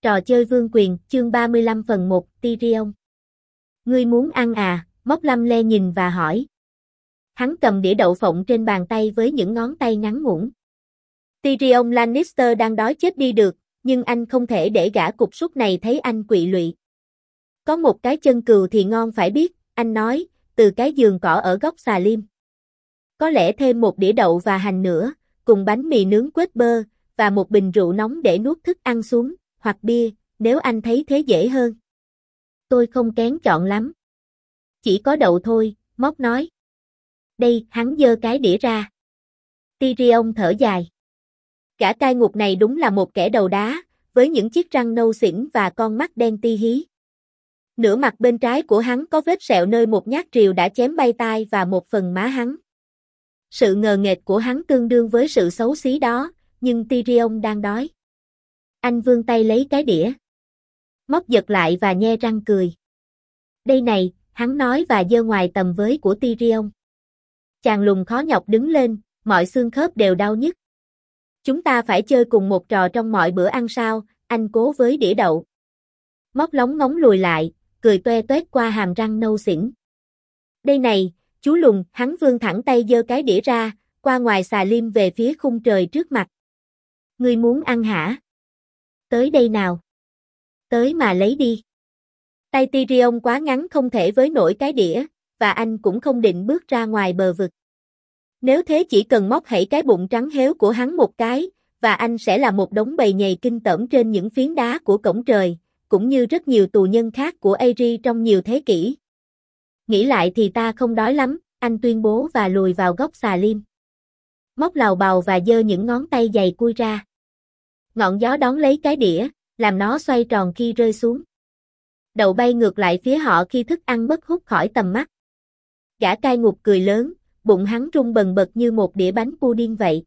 Trò chơi vương quyền, chương 35 phần 1, Tyrion. Ngươi muốn ăn à? Móc Lâm Le nhìn và hỏi. Hắn cầm đĩa đậu phộng trên bàn tay với những ngón tay ngắn ngủn. Tyrion Lannister đang đói chết đi được, nhưng anh không thể để gã cục súc này thấy anh quỵ lụy. Có một cái chân cừu thì ngon phải biết, anh nói, từ cái giường cỏ ở góc xà lim. Có lẽ thêm một đĩa đậu và hành nữa, cùng bánh mì nướng quết bơ, và một bình rượu nóng để nuốt thức ăn xuống, hoặc bia, nếu anh thấy thế dễ hơn. Tôi không kén chọn lắm. Chỉ có đậu thôi, Móc nói. Đây, hắn giơ cái đĩa ra. Tyrion thở dài. Gã cai ngục này đúng là một kẻ đầu đá, với những chiếc răng nâu xỉn và con mắt đen ti hí. Nửa mặt bên trái của hắn có vết sẹo nơi một nhát rìu đã chém bay tai và một phần má hắn. Sự ngờ nghệch của hắn tương đương với sự xấu xí đó, nhưng Tyrion đang đói. Anh vươn tay lấy cái đĩa. Móc giật lại và nhe răng cười. Đây này, hắn nói và giơ ngoài tầm với của Tyrion. Chàng lùn khó nhọc đứng lên, mọi xương khớp đều đau nhức. Chúng ta phải chơi cùng một trò trong mọi bữa ăn sao, anh cố với đĩa đậu. Móc lóng ngóng lùi lại, cười toe toét qua hàm răng nâu xỉn. Đây này, chú lùn, hắn vươn thẳng tay giơ cái đĩa ra, qua ngoài xà lim về phía khung trời trước mặt. Ngươi muốn ăn hả? Tới đây nào. Tới mà lấy đi. Tay Tyrion quá ngắn không thể với nổi cái đĩa, và anh cũng không định bước ra ngoài bờ vực. Nếu thế chỉ cần móc hãy cái bụng trắng héo của hắn một cái, và anh sẽ là một đống bầy nhầy kinh tởm trên những phiến đá của cổng trời, cũng như rất nhiều tù nhân khác của Aerie trong nhiều thế kỷ. Nghĩ lại thì ta không đói lắm, anh tuyên bố và lùi vào góc xà lim. Móc lào bào và giơ những ngón tay dày cui ra. Ngọn gió đón lấy cái đĩa, làm nó xoay tròn khi rơi xuống. Đậu bay ngược lại phía họ khi thức ăn mất hút khỏi tầm mắt. Gã cai ngục cười lớn, bụng hắn rung bần bật như một đĩa bánh pudding vậy.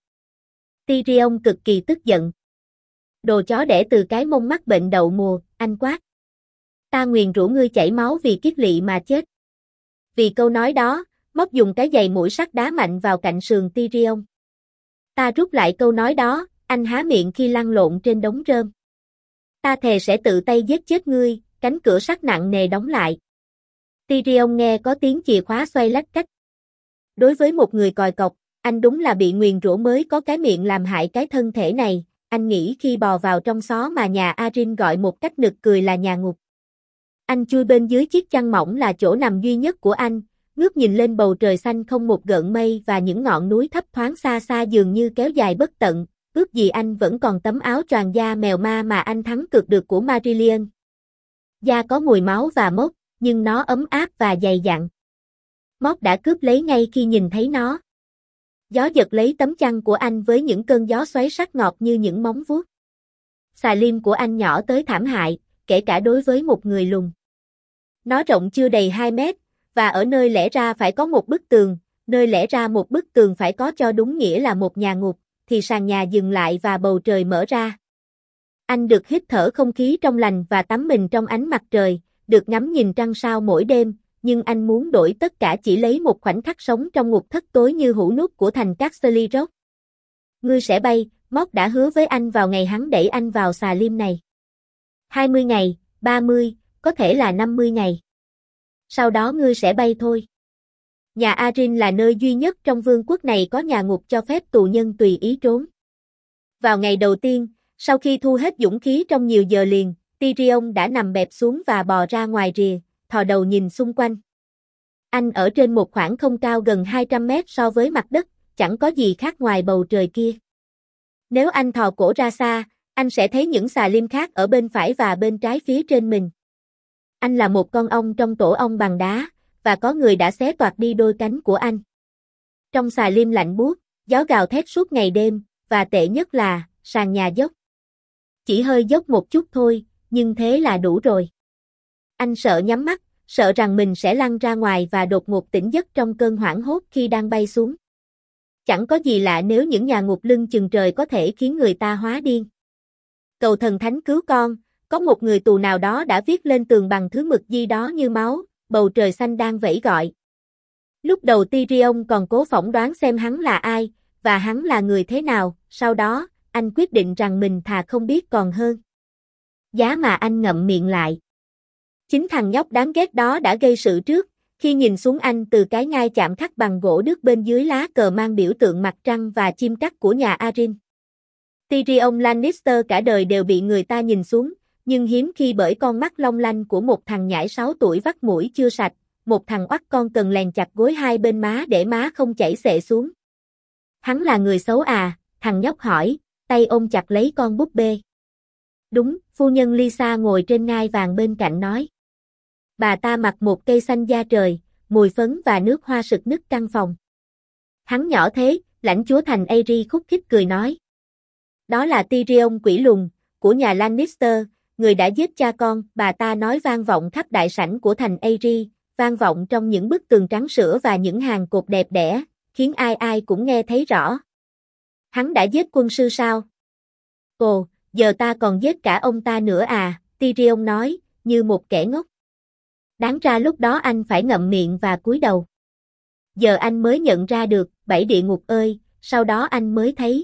Tyrion cực kỳ tức giận. Đồ chó đẻ từ cái mông mắc bệnh đậu mùa, anh quát. Ta nguyền rủa ngươi chảy máu vì kiết lỵ mà chết. Vì câu nói đó, Móc dùng cái giày mũi sắt đá mạnh vào cạnh sườn Tyrion. Ta rút lại câu nói đó, anh há miệng khi lăn lộn trên đống rơm. Ta thề sẽ tự tay giết chết ngươi, cánh cửa sắt nặng nề đóng lại. Tyrion nghe có tiếng chìa khóa xoay lách cách. Đối với một người còi cọc, anh đúng là bị nguyền rủa mới có cái miệng làm hại cái thân thể này, anh nghĩ khi bò vào trong xó mà nhà Arryn gọi một cách nực cười là nhà ngục. Anh chui bên dưới chiếc chăn mỏng là chỗ nằm duy nhất của anh, ngước nhìn lên bầu trời xanh không một gợn mây và những ngọn núi thấp thoáng xa xa dường như kéo dài bất tận, ước gì anh vẫn còn tấm áo choàng da mèo ma mà anh thắng cược được của Marillion. Da có mùi máu và mốc, nhưng nó ấm áp và dày dặn. Móc đã cướp lấy ngay khi nhìn thấy nó. Gió giật lấy tấm chăn của anh với những cơn gió xoáy sắc ngọt như những móng vuốt. Xà lim của anh nhỏ tới thảm hại, kể cả đối với một người lùn. Nó rộng chưa đầy 2 mét, và ở nơi lẽ ra phải có một bức tường, nơi lẽ ra một bức tường phải có cho đúng nghĩa là một nhà ngục, thì sàn nhà dừng lại và bầu trời mở ra. Anh được hít thở không khí trong lành và tắm mình trong ánh mặt trời, được ngắm nhìn trăng sao mỗi đêm, nhưng anh muốn đổi tất cả chỉ lấy một khoảnh khắc sống trong ngục thất tối như hũ nút của thành Casterly Rock. Ngươi sẽ bay, Móc đã hứa với anh vào ngày hắn đẩy anh vào xà lim này. 20 ngày, 30, có thể là 50 ngày. Sau đó ngươi sẽ bay thôi. Nhà Arryn là nơi duy nhất trong vương quốc này có nhà ngục cho phép tù nhân tùy ý trốn. Vào ngày đầu tiên, sau khi thu hết dũng khí trong nhiều giờ liền, Tyrion đã nằm bẹp xuống và bò ra ngoài rìa, thò đầu nhìn xung quanh. Anh ở trên một khoảng không cao gần 200 mét so với mặt đất, chẳng có gì khác ngoài bầu trời kia. Nếu anh thò cổ ra xa, anh sẽ thấy những xà lim khác ở bên phải và bên trái phía trên mình. Anh là một con ong trong tổ ong bằng đá, và có người đã xé toạc đi đôi cánh của anh. Trong xà lim lạnh buốt, gió gào thét suốt ngày đêm, và tệ nhất là, sàn nhà dốc. Chỉ hơi dốc một chút thôi, nhưng thế là đủ rồi. Anh sợ nhắm mắt, sợ rằng mình sẽ lăn ra ngoài và đột ngột tỉnh giấc trong cơn hoảng hốt khi đang bay xuống. Chẳng có gì lạ nếu những nhà ngục lưng chừng trời có thể khiến người ta hóa điên. Cầu thần thánh cứu con, có một người tù nào đó đã viết lên tường bằng thứ mực gì đó như máu, bầu trời xanh đang vẫy gọi. Lúc đầu Tyrion còn cố phỏng đoán xem hắn là ai, và hắn là người thế nào, sau đó, anh quyết định rằng mình thà không biết còn hơn. Giá mà anh ngậm miệng lại. Chính thằng nhóc đáng ghét đó đã gây sự trước, khi nhìn xuống anh từ cái ngai chạm khắc bằng gỗ đước bên dưới lá cờ mang biểu tượng mặt trăng và chim cắt của nhà Arryn. Tyrion Lannister cả đời đều bị người ta nhìn xuống, nhưng hiếm khi bởi con mắt long lanh của một thằng nhãi 6 tuổi vắt mũi chưa sạch, một thằng oắt con cần lèn chặt gối hai bên má để má không chảy xệ xuống. Hắn là người xấu à? Thằng nhóc hỏi, tay ôm chặt lấy con búp bê. Đúng, phu nhân Lysa ngồi trên ngai vàng bên cạnh nói. Bà ta mặc một cây xanh da trời, mùi phấn và nước hoa sực nức căn phòng. Hắn nhỏ thế, lãnh chúa thành Aery khúc khích cười nói. Đó là Tyrion quỷ lùn, của nhà Lannister, người đã giết cha con, bà ta nói vang vọng khắp đại sảnh của thành Aery, vang vọng trong những bức tường trắng sữa và những hàng cột đẹp đẽ, khiến ai ai cũng nghe thấy rõ. Hắn đã giết quân sư sao? Ồ, giờ ta còn giết cả ông ta nữa à, Tyrion nói, như một kẻ ngốc. Đáng ra lúc đó anh phải ngậm miệng và cúi đầu. Giờ anh mới nhận ra được, 7 địa ngục ơi, sau đó anh mới thấy.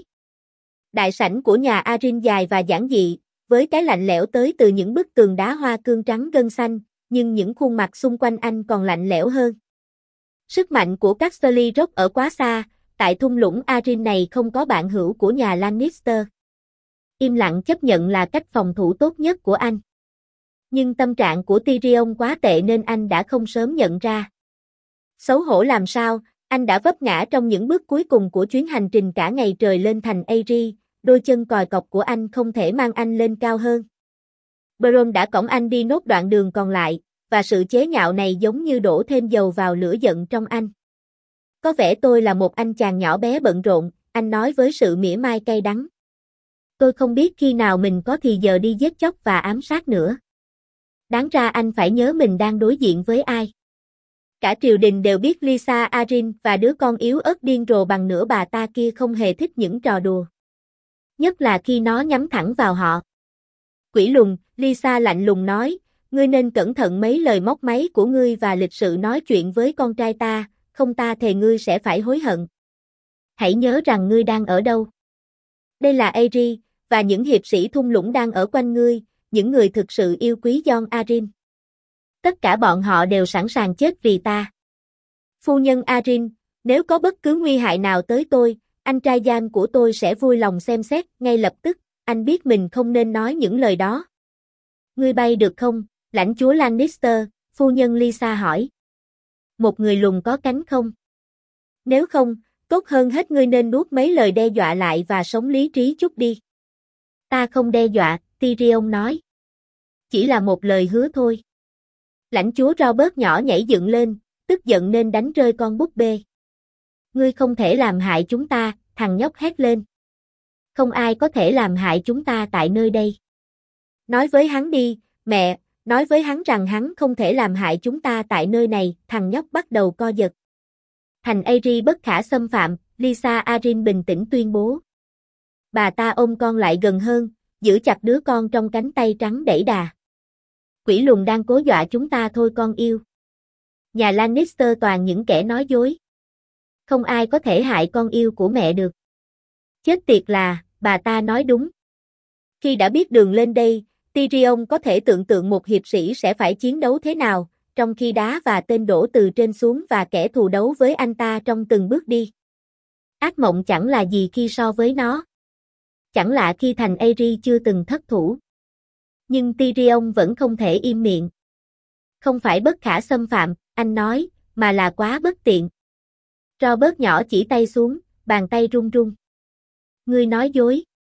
Đại sảnh của nhà Arryn dài và giản dị, với cái lạnh lẽo tới từ những bức tường đá hoa cương trắng gân xanh, nhưng những khuôn mặt xung quanh anh còn lạnh lẽo hơn. Sức mạnh của Casterly Rock ở quá xa, tại thung lũng Arryn này không có bạn hữu của nhà Lannister. Im lặng chấp nhận là cách phòng thủ tốt nhất của anh. Nhưng tâm trạng của Tyrion quá tệ nên anh đã không sớm nhận ra. Xấu hổ làm sao, anh đã vấp ngã trong những bước cuối cùng của chuyến hành trình cả ngày trời lên thành Aery, đôi chân còi cọc của anh không thể mang anh lên cao hơn. Bronn đã cõng anh đi nốt đoạn đường còn lại, và sự chế nhạo này giống như đổ thêm dầu vào lửa giận trong anh. Có vẻ tôi là một anh chàng nhỏ bé bận rộn, anh nói với sự mỉa mai cay đắng. Tôi không biết khi nào mình có thì giờ đi giết chóc và ám sát nữa. Đáng ra anh phải nhớ mình đang đối diện với ai. Cả triều đình đều biết Lysa Arryn và đứa con yếu ớt điên rồ bằng nửa bà ta kia không hề thích những trò đùa. Nhất là khi nó nhắm thẳng vào họ. Quỷ lùn, Lysa lạnh lùng nói, ngươi nên cẩn thận mấy lời móc máy của ngươi và lịch sự nói chuyện với con trai ta, không ta thề ngươi sẽ phải hối hận. Hãy nhớ rằng ngươi đang ở đâu. Đây là Aery, và những hiệp sĩ thung lũng đang ở quanh ngươi, những người thực sự yêu quý Jon Arryn. Tất cả bọn họ đều sẵn sàng chết vì ta. Phu nhân Arryn, nếu có bất cứ nguy hại nào tới tôi, anh trai Jon của tôi sẽ vui lòng xem xét ngay lập tức, anh biết mình không nên nói những lời đó. Ngươi bay được không, lãnh chúa Lannister, phu nhân Lysa hỏi. Một người lùn có cánh không? Nếu không, tốt hơn hết ngươi nên nuốt mấy lời đe dọa lại và sống lý trí chút đi. Ta không đe dọa, Tyrion nói. Chỉ là một lời hứa thôi. Lãnh chúa Robert nhỏ nhảy dựng lên, tức giận nên đánh rơi con búp bê. Ngươi không thể làm hại chúng ta, thằng nhóc hét lên. Không ai có thể làm hại chúng ta tại nơi đây. Nói với hắn đi, mẹ, nói với hắn rằng hắn không thể làm hại chúng ta tại nơi này, thằng nhóc bắt đầu co giật. Thành Aery bất khả xâm phạm, Lysa Arryn bình tĩnh tuyên bố. Bà ta ôm con lại gần hơn, giữ chặt đứa con trong cánh tay trắng đẩy đà. Quỷ lùn đang cố dọa chúng ta thôi con yêu. Nhà Lannister toàn những kẻ nói dối. Không ai có thể hại con yêu của mẹ được. Chết tiệt là, bà ta nói đúng. Khi đã biết đường lên đây, Tyrion có thể tưởng tượng một hiệp sĩ sẽ phải chiến đấu thế nào, trong khi đá và tên đổ từ trên xuống và kẻ thù đấu với anh ta trong từng bước đi. Ác mộng chẳng là gì khi so với nó. Chẳng lạ khi thành Aery chưa từng thất thủ. Nhưng Tyrion vẫn không thể im miệng. Không phải bất khả xâm phạm, anh nói, mà là quá bất tiện. Robert nhỏ chỉ tay xuống, bàn tay run run. Ngươi nói dối.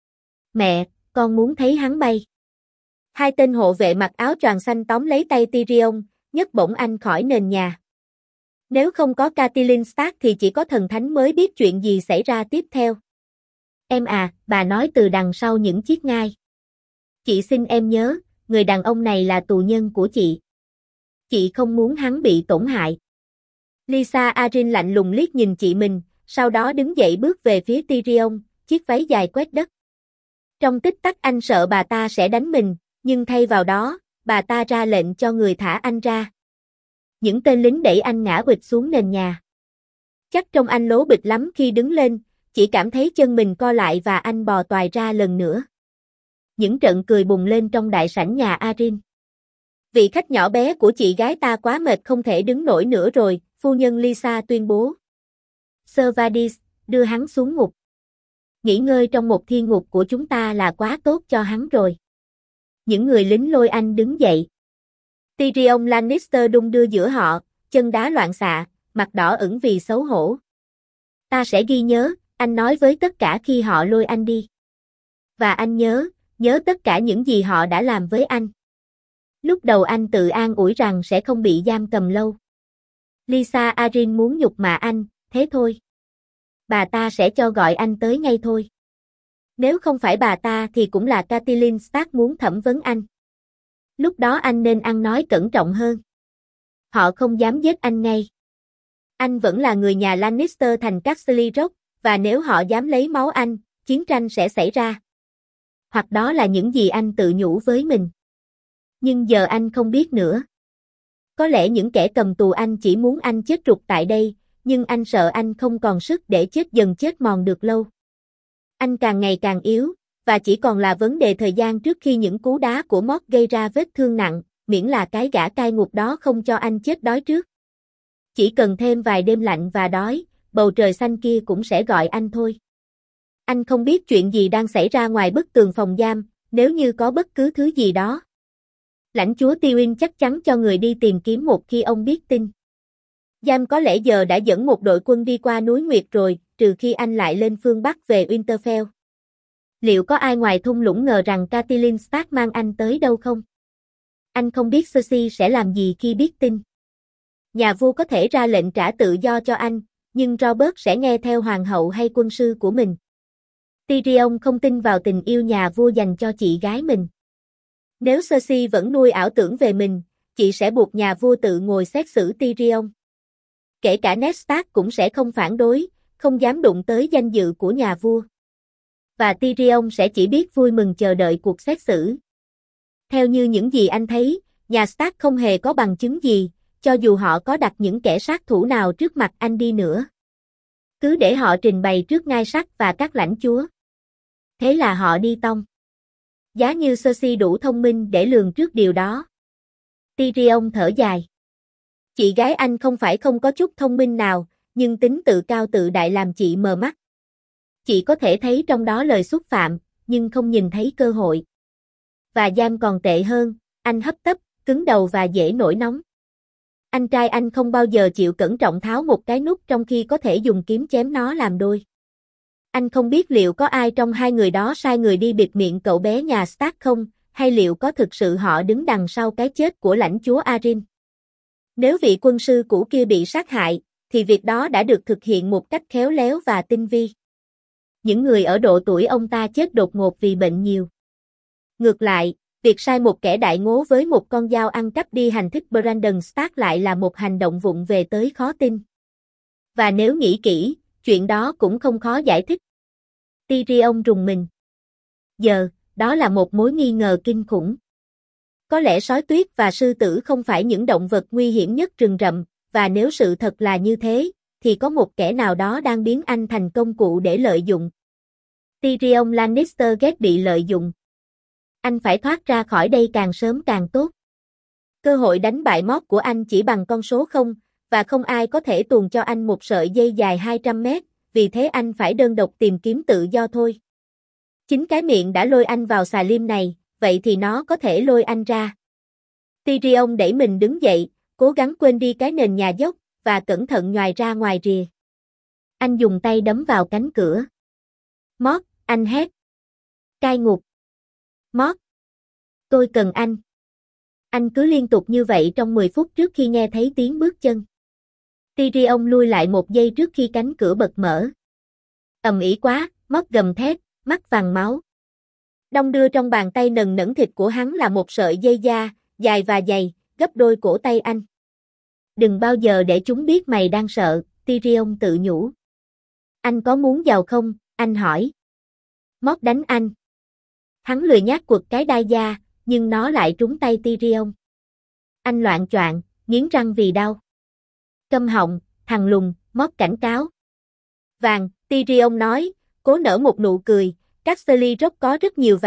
Mẹ, con muốn thấy hắn bay. Hai tên hộ vệ mặc áo choàng xanh tóm lấy tay Tyrion, nhấc bổng anh khỏi nền nhà. Nếu không có Catelyn Stark thì chỉ có thần thánh mới biết chuyện gì xảy ra tiếp theo. Em à, bà nói từ đằng sau những chiếc ngai. Chị xin em nhớ, người đàn ông này là tù nhân của chị. Chị không muốn hắn bị tổn hại. Lysa Arryn lạnh lùng liếc nhìn chị mình, sau đó đứng dậy bước về phía Tyrion, chiếc váy dài quét đất. Trong tích tắc anh sợ bà ta sẽ đánh mình, nhưng thay vào đó, bà ta ra lệnh cho người thả anh ra. Những tên lính đẩy anh ngã quỵt xuống nền nhà. Chắc trông anh lố bịch lắm khi đứng lên, chỉ cảm thấy chân mình co lại và anh bò toài ra lần nữa. Những trận cười bùng lên trong đại sảnh nhà Arin. Vị khách nhỏ bé của chị gái ta quá mệt không thể đứng nổi nữa rồi, phu nhân Lisa tuyên bố. Servadis, đưa hắn xuống ngục. Nghỉ ngơi trong một thiên ngục của chúng ta là quá tốt cho hắn rồi. Những người lính lôi anh đứng dậy. Tyrion Lannister đung đưa giữa họ, chân đá loạn xạ, mặt đỏ ửng vì xấu hổ. Ta sẽ ghi nhớ, anh nói với tất cả khi họ lôi anh đi. Và anh nhớ tất cả những gì họ đã làm với anh. Lúc đầu anh tự an ủi rằng sẽ không bị giam cầm lâu. Lisa Arryn muốn nhục mạ anh, thế thôi. Bà ta sẽ cho gọi anh tới ngay thôi. Nếu không phải bà ta thì cũng là Catelyn Stark muốn thẩm vấn anh. Lúc đó anh nên ăn nói cẩn trọng hơn. Họ không dám giết anh ngay. Anh vẫn là người nhà Lannister thành Casterly Rock, và nếu họ dám lấy máu anh, chiến tranh sẽ xảy ra. Hoặc đó là những gì anh tự nhủ với mình. Nhưng giờ anh không biết nữa. Có lẽ những kẻ cầm tù anh chỉ muốn anh chết rụt tại đây, nhưng anh sợ anh không còn sức để chết dần chết mòn được lâu. Anh càng ngày càng yếu, và chỉ còn là vấn đề thời gian trước khi những cú đá của Mort gây ra vết thương nặng, miễn là cái gã cai ngục đó không cho anh chết đói trước. Chỉ cần thêm vài đêm lạnh và đói, bầu trời xanh kia cũng sẽ gọi anh thôi. Anh không biết chuyện gì đang xảy ra ngoài bức tường phòng giam, nếu như có bất cứ thứ gì đó. Lãnh chúa Tywin chắc chắn cho người đi tìm kiếm một khi ông biết tin. Giam có lẽ giờ đã dẫn một đội quân đi qua núi Nguyệt rồi, trừ khi anh lại lên phương Bắc về Winterfell. Liệu có ai ngoài thung lũng ngờ rằng Catelyn Stark mang anh tới đâu không? Anh không biết Cersei sẽ làm gì khi biết tin. Nhà vua có thể ra lệnh trả tự do cho anh, nhưng Robert sẽ nghe theo hoàng hậu hay quân sư của mình. Tyrion không tin vào tình yêu nhà vua dành cho chị gái mình. Nếu Cersei vẫn nuôi ảo tưởng về mình, chị sẽ buộc nhà vua tự ngồi xét xử Tyrion. Kể cả Ned Stark cũng sẽ không phản đối, không dám đụng tới danh dự của nhà vua. Và Tyrion sẽ chỉ biết vui mừng chờ đợi cuộc xét xử. Theo như những gì anh thấy, nhà Stark không hề có bằng chứng gì, cho dù họ có đặt những kẻ sát thủ nào trước mặt anh đi nữa. Cứ để họ trình bày trước ngai sắt và các lãnh chúa. Thế là họ đi tong. Giá như Cersei đủ thông minh để lường trước điều đó. Tyrion thở dài. Chị gái anh không phải không có chút thông minh nào, nhưng tính tự cao tự đại làm chị mờ mắt. Chị có thể thấy trong đó lời xúc phạm, nhưng không nhìn thấy cơ hội. Và Giam còn tệ hơn, anh hấp tấp, cứng đầu và dễ nổi nóng. Anh trai anh không bao giờ chịu cẩn trọng tháo một cái nút trong khi có thể dùng kiếm chém nó làm đôi. Anh không biết liệu có ai trong hai người đó sai người đi bịt miệng cậu bé nhà Stark không, hay liệu có thực sự họ đứng đằng sau cái chết của lãnh chúa Arryn. Nếu vị quân sư cũ kia bị sát hại, thì việc đó đã được thực hiện một cách khéo léo và tinh vi. Những người ở độ tuổi ông ta chết đột ngột vì bệnh nhiều. Ngược lại, việc sai một kẻ đại ngố với một con dao ăn cắp đi hành thích Brandon Stark lại là một hành động vụng về tới khó tin. Và nếu nghĩ kỹ, chuyện đó cũng không khó giải thích. Tyrion rùng mình. Giờ, đó là một mối nghi ngờ kinh khủng. Có lẽ sói tuyết và sư tử không phải những động vật nguy hiểm nhất rừng rậm, và nếu sự thật là như thế, thì có một kẻ nào đó đang biến anh thành công cụ để lợi dụng. Tyrion Lannister ghét bị lợi dụng. Anh phải thoát ra khỏi đây càng sớm càng tốt. Cơ hội đánh bại Mort của anh chỉ bằng con số 0, và không ai có thể tuồn cho anh một sợi dây dài 200 mét, vì thế anh phải đơn độc tìm kiếm tự do thôi. Chính cái miệng đã lôi anh vào xà lim này, vậy thì nó có thể lôi anh ra. Tyrion đẩy mình đứng dậy, cố gắng quên đi cái nền nhà dốc, và cẩn thận nhoài ra ngoài rìa. Anh dùng tay đấm vào cánh cửa. Mort, anh hét. Cai ngục. Mort. Tôi cần anh. Anh cứ liên tục như vậy trong 10 phút trước khi nghe thấy tiếng bước chân. Tyrion lui lại một giây trước khi cánh cửa bật mở. Ầm ĩ quá, Mort gầm thét, mắt vàng máu. Đong đưa trong bàn tay nần nẫn thịt của hắn là một sợi dây da, dài và dày, gấp đôi cổ tay anh. Đừng bao giờ để chúng biết mày đang sợ, Tyrion tự nhủ. Anh có muốn giàu không? Anh hỏi. Mort đánh anh. Hắn lười nhác quật cái đai da, nhưng nó lại trúng tay Tyrion. Anh loạng choạng, nghiến răng vì đau. Câm họng, thằng lùn, Mort cảnh cáo. Vàng, Tyrion nói, cố nở một nụ cười, Casterly Rock có rất nhiều vàng,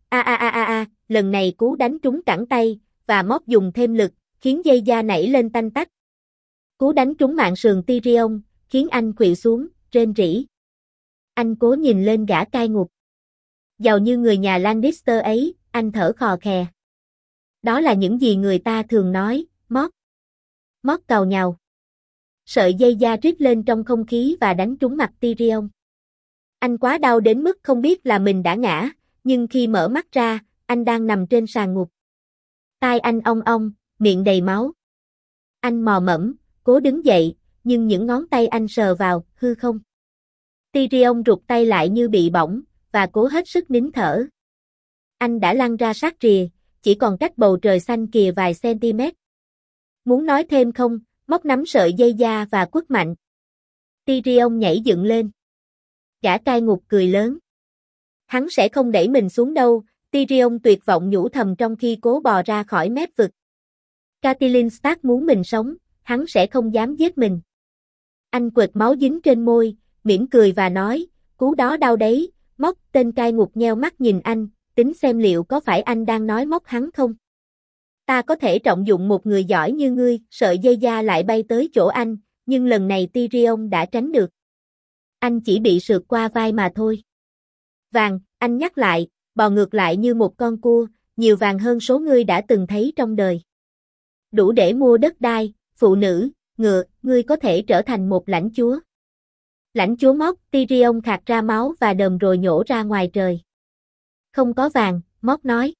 Lần này cú đánh trúng cẳng tay, và Móc dùng thêm lực, khiến dây da nảy lên tanh tách. Cú đánh trúng mạng sườn Tyrion, khiến anh khuỵu xuống, rên rỉ. Anh cố nhìn lên gã cai ngục. Giàu như người nhà Lannister ấy, anh thở khò khè. Đó là những gì người ta thường nói, Móc. Móc càu nhàu. Sợi dây da rít lên trong không khí và đánh trúng mặt Tyrion. Anh quá đau đến mức không biết là mình đã ngã, nhưng khi mở mắt ra, anh đang nằm trên sàn ngục. Tai anh ong ong, miệng đầy máu. Anh mò mẫm, cố đứng dậy, nhưng những ngón tay anh sờ vào, hư không. Tyrion rụt tay lại như bị bỏng, và cố hết sức nín thở. Anh đã lăn ra sát rìa, chỉ còn cách bầu trời xanh kìa vài cm. Muốn nói thêm không? Móc nắm sợi dây da và quất mạnh. Tyrion nhảy dựng lên. Gã cai ngục cười lớn. Hắn sẽ không đẩy mình xuống đâu, Tyrion tuyệt vọng nhủ thầm trong khi cố bò ra khỏi mép vực. Catelyn Stark muốn mình sống, hắn sẽ không dám giết mình. Anh quệt máu dính trên môi, mỉm cười và nói, cú đó đau đấy. Móc, tên cai ngục nheo mắt nhìn anh, tính xem liệu có phải anh đang nói móc hắn không. Ta có thể trọng dụng một người giỏi như ngươi, sợi dây da lại bay tới chỗ anh, nhưng lần này Tyrion đã tránh được. Anh chỉ bị sượt qua vai mà thôi. Vàng, anh nhắc lại, bò ngược lại như một con cua, nhiều vàng hơn số ngươi đã từng thấy trong đời. Đủ để mua đất đai, phụ nữ, ngựa, ngươi có thể trở thành một lãnh chúa. Lãnh chúa Móc, Tyrion khạc ra máu và đờm rồi nhổ ra ngoài trời. Không có vàng, Móc nói.